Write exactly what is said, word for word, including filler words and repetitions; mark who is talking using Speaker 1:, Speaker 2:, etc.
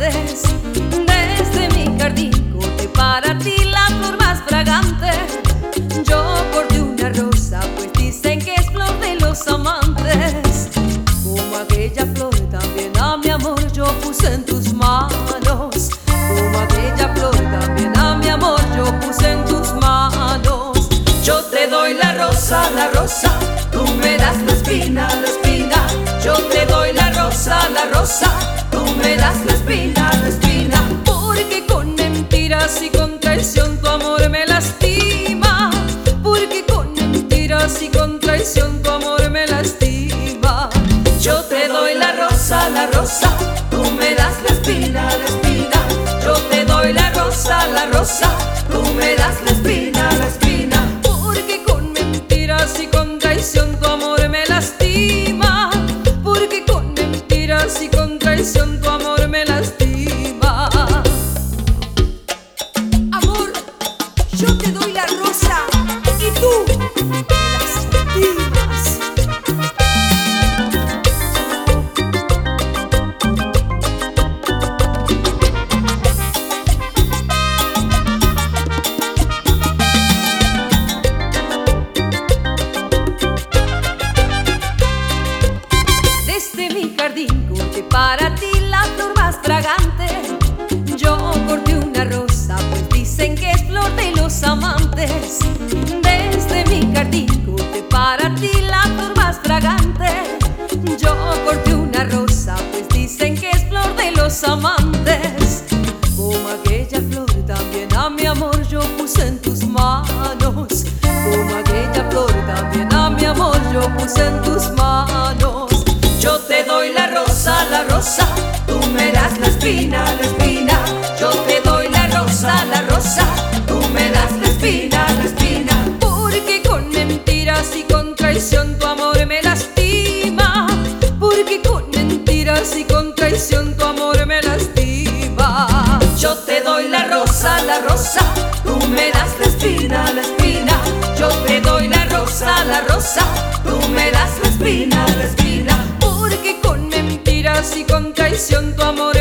Speaker 1: amantes. Desde mi jardín corté para ti la flor más fragante. Yo corté una rosa, pues dicen que es flor de los amantes. Como aquella flor también a mi amor yo puse en tus manos. Como aquella flor también a mi amor yo puse en tus manos. Yo te doy la rosa, la rosa, tú me das la espina, la espina. Yo te doy la rosa, la rosa, tú me das la espina, la espina. Porque con mentiras y con traición tu amor me lastima. Porque con mentiras y con traición tu amor me lastima. Yo te doy la rosa, la rosa, tú me das la espina, la espina. Yo te doy la rosa, la rosa, tú me das la espina, la espina. Porque con mentiras y con traición tu amor me lastima. Porque con mentiras y con traición tu amor me lastima. Amor, yo te doy la rosa y tú me lastimas. Desde mi jardín corté para ti la flor más fragante. Yo corté una rosa, pues dicen que es flor de los amantes. Desde mi jardín corté para ti la flor más fragante. Yo corté una rosa, pues dicen que es flor de los amantes. Como aquella flor también a mi amor yo puse en tus manos. Como aquella flor también a mi amor yo puse en tus manos. Yo te doy la rosa, la rosa, tú me das la espina, la espina. Yo te doy la rosa, la rosa, tú me das la espina, la espina. Porque con mentiras y con traición tu amor me lastima. Porque con mentiras y con traición tu amor me lastima. Yo te doy la rosa, la rosa, tú me das la espina, la espina. Yo te doy la rosa, la rosa, tú me das la espina, la espina. Porque con mentiras y con traición tu amor